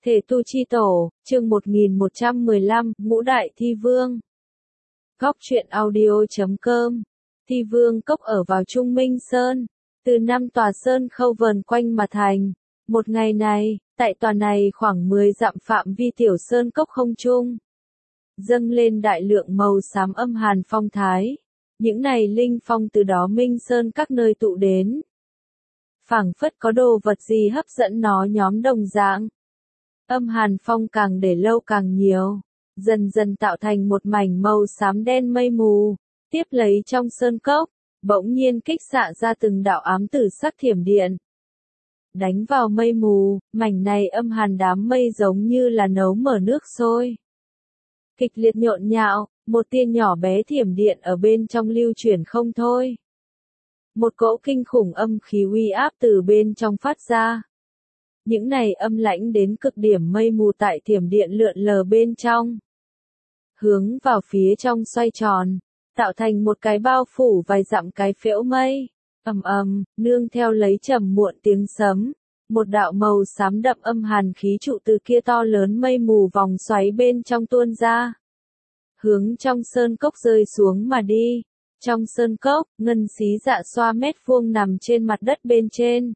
Thể tu chi tổ, chương 1115, Ngũ Đại Thi Vương. Góc truyện audio.com. Thi Vương cốc ở vào Trung Minh Sơn, từ 5 tòa sơn khâu vờn quanh mà thành. Một ngày này, tại tòa này khoảng 10 dặm phạm vi tiểu sơn cốc không trung, dâng lên đại lượng màu xám âm hàn phong thái. Những này linh phong từ đó Minh Sơn các nơi tụ đến, phảng phất có đồ vật gì hấp dẫn nó nhóm đồng dạng. Âm hàn phong càng để lâu càng nhiều, dần dần tạo thành một mảnh màu xám đen mây mù. Tiếp lấy trong sơn cốc, bỗng nhiên kích xạ ra từng đạo ám tử sắc thiểm điện, đánh vào mây mù. Mảnh này âm hàn đám mây giống như là nấu mở nước sôi, kịch liệt nhộn nhạo, một tia nhỏ bé thiểm điện ở bên trong lưu chuyển không thôi. Một cỗ kinh khủng âm khí uy áp từ bên trong phát ra. Những này âm lãnh đến cực điểm mây mù tại thiểm điện lượn lờ bên trong, hướng vào phía trong xoay tròn, tạo thành một cái bao phủ vài dặm cái phễu mây. Ầm ầm, nương theo lấy trầm muộn tiếng sấm, một đạo màu xám đậm âm hàn khí trụ từ kia to lớn mây mù vòng xoáy bên trong tuôn ra, hướng trong sơn cốc rơi xuống mà đi. Trong sơn cốc, ngân xí dạ xoa mét vuông nằm trên mặt đất bên trên.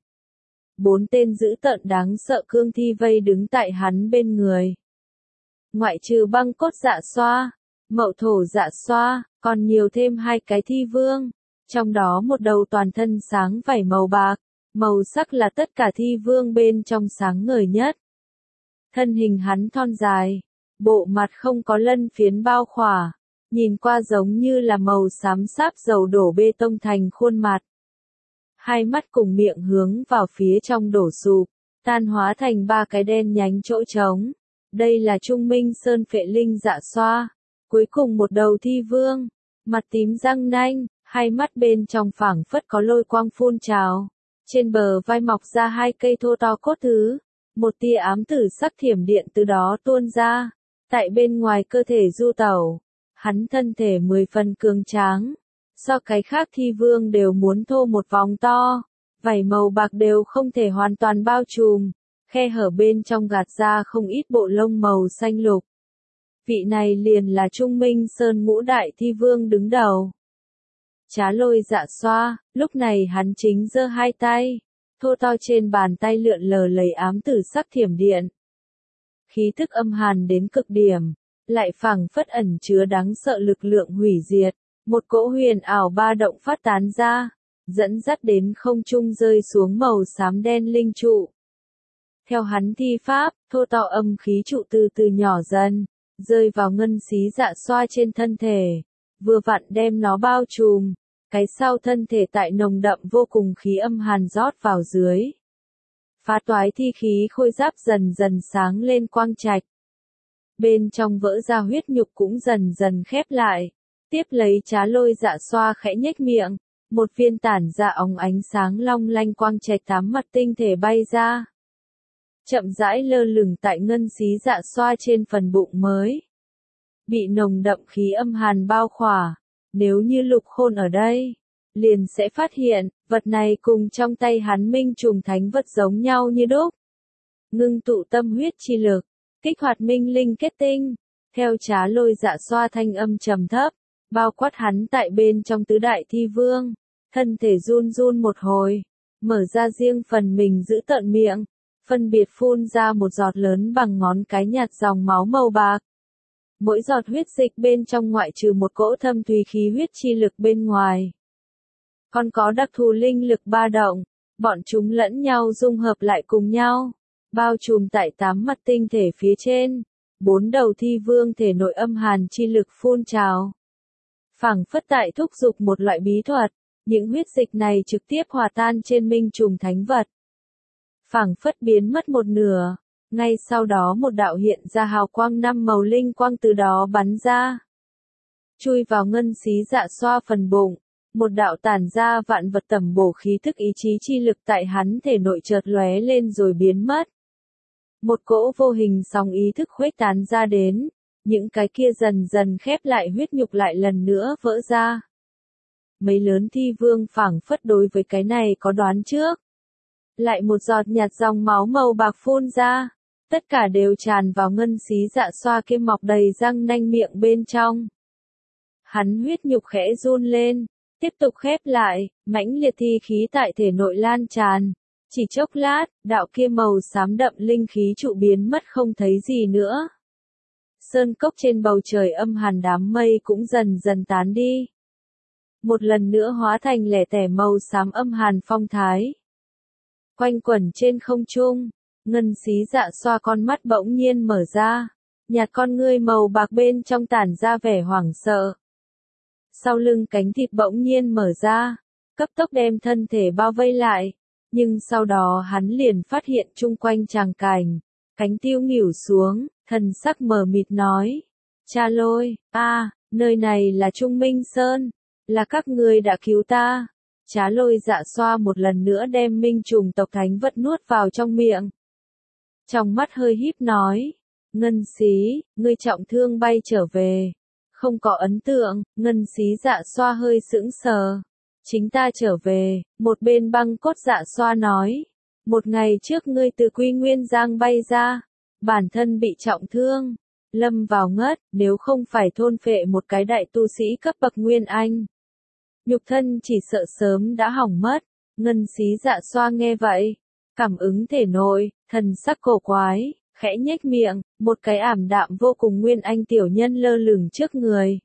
4 tên dữ tợn đáng sợ cương thi vây đứng tại hắn bên người. Ngoại trừ băng cốt dạ xoa, mậu thổ dạ xoa, còn nhiều thêm 2 cái thi vương. Trong đó một đầu toàn thân sáng vảy màu bạc, màu sắc là tất cả thi vương bên trong sáng ngời nhất. Thân hình hắn thon dài, bộ mặt không có lân phiến bao khỏa, nhìn qua giống như là màu xám sáp dầu đổ bê tông thành khuôn mặt. Hai mắt cùng miệng hướng vào phía trong đổ sụp, tan hóa thành 3 cái đen nhánh chỗ trống. Đây là Trung Minh Sơn phệ linh dạ xoa. Cuối cùng một đầu thi vương, mặt tím răng nanh, hai mắt bên trong phảng phất có lôi quang phun trào. Trên bờ vai mọc ra 2 cây thô to cốt thứ, một tia ám tử sắc thiểm điện từ đó tuôn ra, tại bên ngoài cơ thể du tẩu. Hắn thân thể 10 phần cường tráng, so cái khác thi vương đều muốn thô một vòng to, vảy màu bạc đều không thể hoàn toàn bao trùm, khe hở bên trong gạt ra không ít bộ lông màu xanh lục. Vị này liền là Trung Minh Sơn Ngũ Đại Thi Vương đứng đầu. Trá Lôi dạ xoa, lúc này hắn chính giơ 2 tay, thô to trên bàn tay lượn lờ lấy ám tử sắc thiểm điện. Khí thức âm hàn đến cực điểm, lại phảng phất ẩn chứa đáng sợ lực lượng hủy diệt. Một cỗ huyền ảo ba động phát tán ra, dẫn dắt đến không trung rơi xuống màu xám đen linh trụ. Theo hắn thi pháp, thô to âm khí trụ từ từ nhỏ dần, rơi vào ngân xí dạ xoa trên thân thể, vừa vặn đem nó bao trùm. Cái sau thân thể tại nồng đậm vô cùng khí âm hàn rót vào dưới. Phá toái thi khí khôi giáp dần dần sáng lên quang trạch. Bên trong vỡ ra huyết nhục cũng dần dần khép lại. Tiếp lấy Trá Lôi dạ xoa khẽ nhếch miệng, một viên tản ra óng ánh sáng long lanh quang trạch 8 mặt tinh thể bay ra, chậm rãi lơ lửng tại ngân xí dạ xoa trên phần bụng mới, bị nồng đậm khí âm hàn bao khỏa. Nếu như Lục Khôn ở đây, liền sẽ phát hiện, vật này cùng trong tay hắn minh trùng thánh vật giống nhau như đúc. Ngưng tụ tâm huyết chi lực, kích hoạt minh linh kết tinh. Theo Trá Lôi dạ xoa thanh âm trầm thấp, bao quát hắn tại bên trong tứ đại thi vương, thân thể run run một hồi, mở ra riêng phần mình giữ tợn miệng, phân biệt phun ra một giọt lớn bằng ngón cái nhạt dòng máu màu bạc. Mỗi giọt huyết dịch bên trong ngoại trừ một cỗ thâm thúy khí huyết chi lực bên ngoài, còn có đặc thù linh lực ba động, bọn chúng lẫn nhau dung hợp lại cùng nhau, bao trùm tại 8 mặt tinh thể phía trên. 4 đầu thi vương thể nội âm hàn chi lực phun trào, phảng phất tại thúc giục một loại bí thuật. Những huyết dịch này trực tiếp hòa tan trên minh trùng thánh vật, phảng phất biến mất một nửa. Ngay sau đó một đạo hiện ra hào quang 5 màu linh quang từ đó bắn ra, chui vào ngân xí dạ xoa phần bụng. Một đạo tản ra vạn vật tẩm bổ khí thức ý chí chi lực tại hắn thể nội chợt lóe lên rồi biến mất. Một cỗ vô hình sóng ý thức khuếch tán ra đến, những cái kia dần dần khép lại huyết nhục lại lần nữa vỡ ra. Mấy lớn thi vương phảng phất đối với cái này có đoán trước. Lại một giọt nhạt dòng máu màu bạc phun ra, tất cả đều tràn vào ngân xí dạ xoa kia mọc đầy răng nanh miệng bên trong. Hắn huyết nhục khẽ run lên, tiếp tục khép lại, mãnh liệt thi khí tại thể nội lan tràn. Chỉ chốc lát, đạo kia màu xám đậm linh khí trụ biến mất không thấy gì nữa. Sơn cốc trên bầu trời âm hàn đám mây cũng dần dần tán đi. Một lần nữa hóa thành lẻ tẻ màu xám âm hàn phong thái. Quanh quẩn trên không trung, ngân xí dạ xoa con mắt bỗng nhiên mở ra, nhạt con ngươi màu bạc bên trong tản ra vẻ hoảng sợ. Sau lưng cánh thịt bỗng nhiên mở ra, cấp tốc đem thân thể bao vây lại, nhưng sau đó hắn liền phát hiện chung quanh tràng cảnh, cánh tiêu nghỉu xuống, thần sắc mờ mịt nói, cha Lôi, nơi này là Trung Minh Sơn, là các ngươi đã cứu ta. Trá Lôi dạ xoa một lần nữa đem minh trùng tộc thánh vật nuốt vào trong miệng. Trong mắt hơi híp nói, ngân xí, ngươi trọng thương bay trở về. Không có ấn tượng, ngân xí dạ xoa hơi sững sờ. Chính ta trở về, một bên băng cốt dạ xoa nói. Một ngày trước ngươi từ Quy Nguyên Giang bay ra, bản thân bị trọng thương, lâm vào ngất, nếu không phải thôn phệ một cái đại tu sĩ cấp bậc Nguyên Anh. Nhục thân chỉ sợ sớm đã hỏng mất, ngân xí dạ xoa nghe vậy, cảm ứng thể nội, thần sắc cổ quái, khẽ nhếch miệng, một cái ảm đạm vô cùng Nguyên Anh tiểu nhân lơ lửng trước người.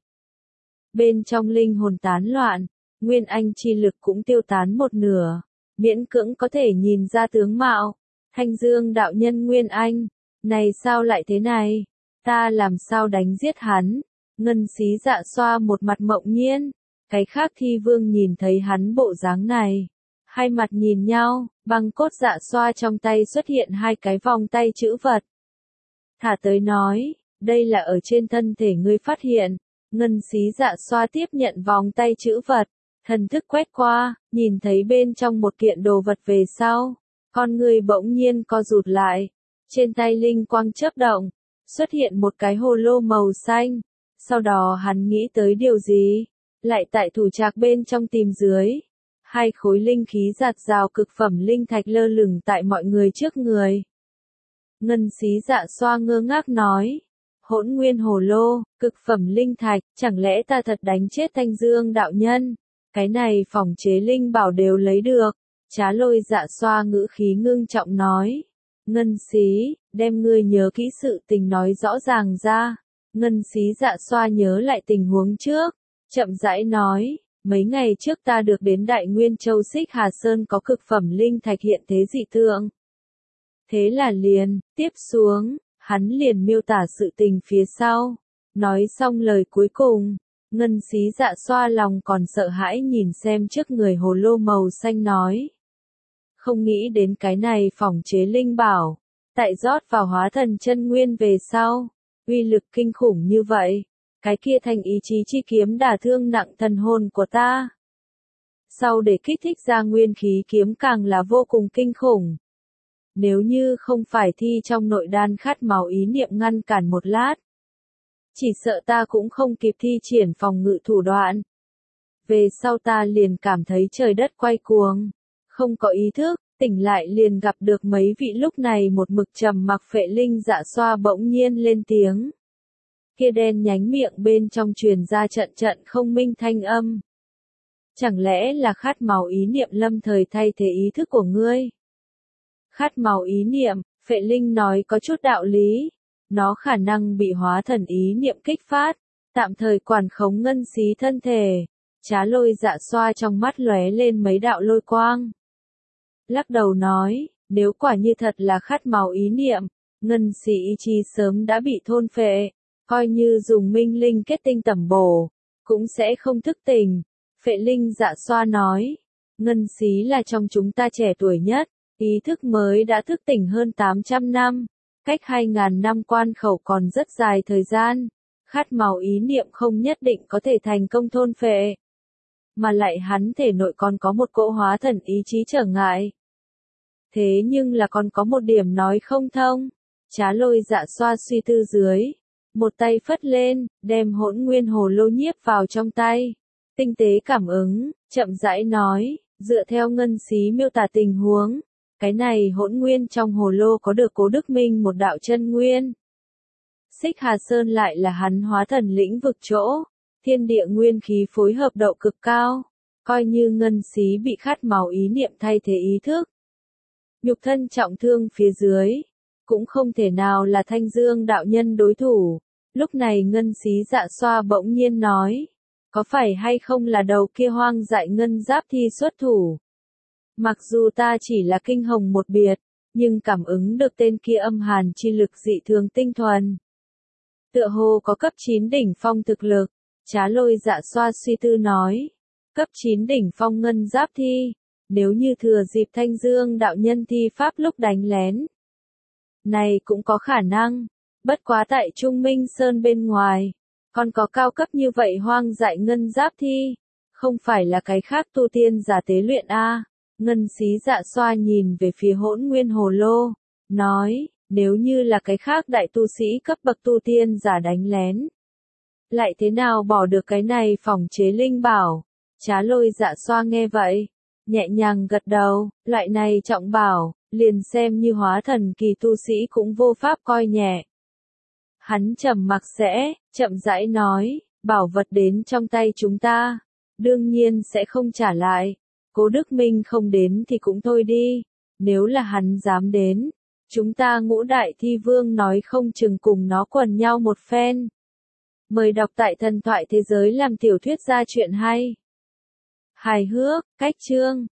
Bên trong linh hồn tán loạn, Nguyên Anh chi lực cũng tiêu tán một nửa, miễn cưỡng có thể nhìn ra tướng mạo. Thanh Dương đạo nhân Nguyên Anh, này sao lại thế này? Ta làm sao đánh giết hắn? Ngân xí dạ xoa một mặt mộng nhiên. Cái khác thi vương nhìn thấy hắn bộ dáng này. Hai mặt nhìn nhau, băng cốt dạ xoa trong tay xuất hiện hai cái vòng tay chữ vật. Thả tới nói, đây là ở trên thân thể ngươi phát hiện. Ngân xí dạ xoa tiếp nhận vòng tay chữ vật. Thần thức quét qua, nhìn thấy bên trong một kiện đồ vật về sau. Con người bỗng nhiên co rụt lại. Trên tay linh quang chớp động, xuất hiện một cái hồ lô màu xanh. Sau đó hắn nghĩ tới điều gì? Lại tại thủ trạc bên trong tìm dưới. Hai khối linh khí giạt rào cực phẩm linh thạch lơ lửng tại mọi người trước người. Ngân xí dạ xoa ngơ ngác nói. Hỗn nguyên hồ lô, cực phẩm linh thạch, chẳng lẽ ta thật đánh chết Thanh Dương đạo nhân? Cái này phòng chế linh bảo đều lấy được. Trá Lôi dạ xoa ngữ khí ngưng trọng nói. Ngân xí, đem ngươi nhớ kỹ sự tình nói rõ ràng ra. Ngân xí dạ xoa nhớ lại tình huống trước. Chậm rãi nói, mấy ngày trước ta được đến Đại Nguyên Châu Xích Hà Sơn có cực phẩm linh thạch hiện thế dị tượng. Thế là liền, tiếp xuống, hắn liền miêu tả sự tình phía sau. Nói xong lời cuối cùng, ngân xí dạ xoa lòng còn sợ hãi nhìn xem trước người hồ lô màu xanh nói. Không nghĩ đến cái này phòng chế linh bảo, tại rót vào hóa thần chân nguyên về sau, uy lực kinh khủng như vậy. Cái kia thành ý chí chi kiếm đả thương nặng thần hồn của ta. Sau để kích thích ra nguyên khí kiếm càng là vô cùng kinh khủng. Nếu như không phải thi trong nội đan khát máu ý niệm ngăn cản một lát. Chỉ sợ ta cũng không kịp thi triển phòng ngự thủ đoạn. Về sau ta liền cảm thấy trời đất quay cuồng. Không có ý thức, tỉnh lại liền gặp được mấy vị lúc này một mực trầm mặc phệ linh dạ xoa bỗng nhiên lên tiếng. Kia đen nhánh miệng bên trong truyền ra trận trận không minh thanh âm. Chẳng lẽ là khát máu ý niệm lâm thời thay thế ý thức của ngươi? Khát máu ý niệm, phệ linh nói có chút đạo lý. Nó khả năng bị hóa thần ý niệm kích phát, tạm thời quản khống ngân xí thân thể. Trá Lôi dạ xoa trong mắt lóe lên mấy đạo lôi quang. Lắc đầu nói, nếu quả như thật là khát máu ý niệm, ngân xí ý chí sớm đã bị thôn phệ. Coi như dùng minh linh kết tinh tẩm bổ, cũng sẽ không thức tỉnh. Phệ linh dạ xoa nói, ngân xí là trong chúng ta trẻ tuổi nhất, ý thức mới đã thức tỉnh hơn 800 năm, cách 2.000 năm quan khẩu còn rất dài thời gian, khát máu ý niệm không nhất định có thể thành công thôn phệ. Mà lại hắn thể nội còn có một cỗ hóa thần ý chí trở ngại. Thế nhưng là còn có một điểm nói không thông, Trá Lôi dạ xoa suy tư dưới. Một tay phất lên, đem hỗn nguyên hồ lô nhiếp vào trong tay. Tinh tế cảm ứng, chậm rãi nói, dựa theo ngân xí miêu tả tình huống. Cái này hỗn nguyên trong hồ lô có được Cố Đức Minh một đạo chân nguyên. Xích Hà Sơn lại là hắn hóa thần lĩnh vực chỗ, thiên địa nguyên khí phối hợp độ cực cao, coi như ngân xí bị khát máu ý niệm thay thế ý thức. Nhục thân trọng thương phía dưới, cũng không thể nào là Thanh Dương đạo nhân đối thủ. Lúc này ngân xí dạ xoa bỗng nhiên nói, có phải hay không là đầu kia hoang dại ngân giáp thi xuất thủ? Mặc dù ta chỉ là kinh hồng một biệt, nhưng cảm ứng được tên kia âm hàn chi lực dị thường tinh thuần. Tựa hồ có cấp 9 đỉnh phong thực lực, Trá Lôi dạ xoa suy tư nói. Cấp 9 đỉnh phong ngân giáp thi, nếu như thừa dịp Thanh Dương đạo nhân thi pháp lúc đánh lén. Này cũng có khả năng, bất quá tại Trung Minh Sơn bên ngoài, còn có cao cấp như vậy hoang dại ngân giáp thi, không phải là cái khác tu tiên giả tế luyện a. Ngân xí dạ xoa nhìn về phía hỗn nguyên hồ lô, nói, nếu như là cái khác đại tu sĩ cấp bậc tu tiên giả đánh lén. Lại thế nào bỏ được cái này phòng chế linh bảo? Trá Lôi dạ xoa nghe vậy, nhẹ nhàng gật đầu, loại này trọng bảo, liền xem như hóa thần kỳ tu sĩ cũng vô pháp coi nhẹ. Hắn trầm mặc sẽ, chậm rãi nói, bảo vật đến trong tay chúng ta, đương nhiên sẽ không trả lại. Cố Đức Minh không đến thì cũng thôi đi, nếu là hắn dám đến, chúng ta Ngũ Đại Thi Vương nói không chừng cùng nó quần nhau một phen. Mời đọc tại Thần Thoại Thế Giới làm tiểu thuyết ra truyện hay. Hài hước, cách chương.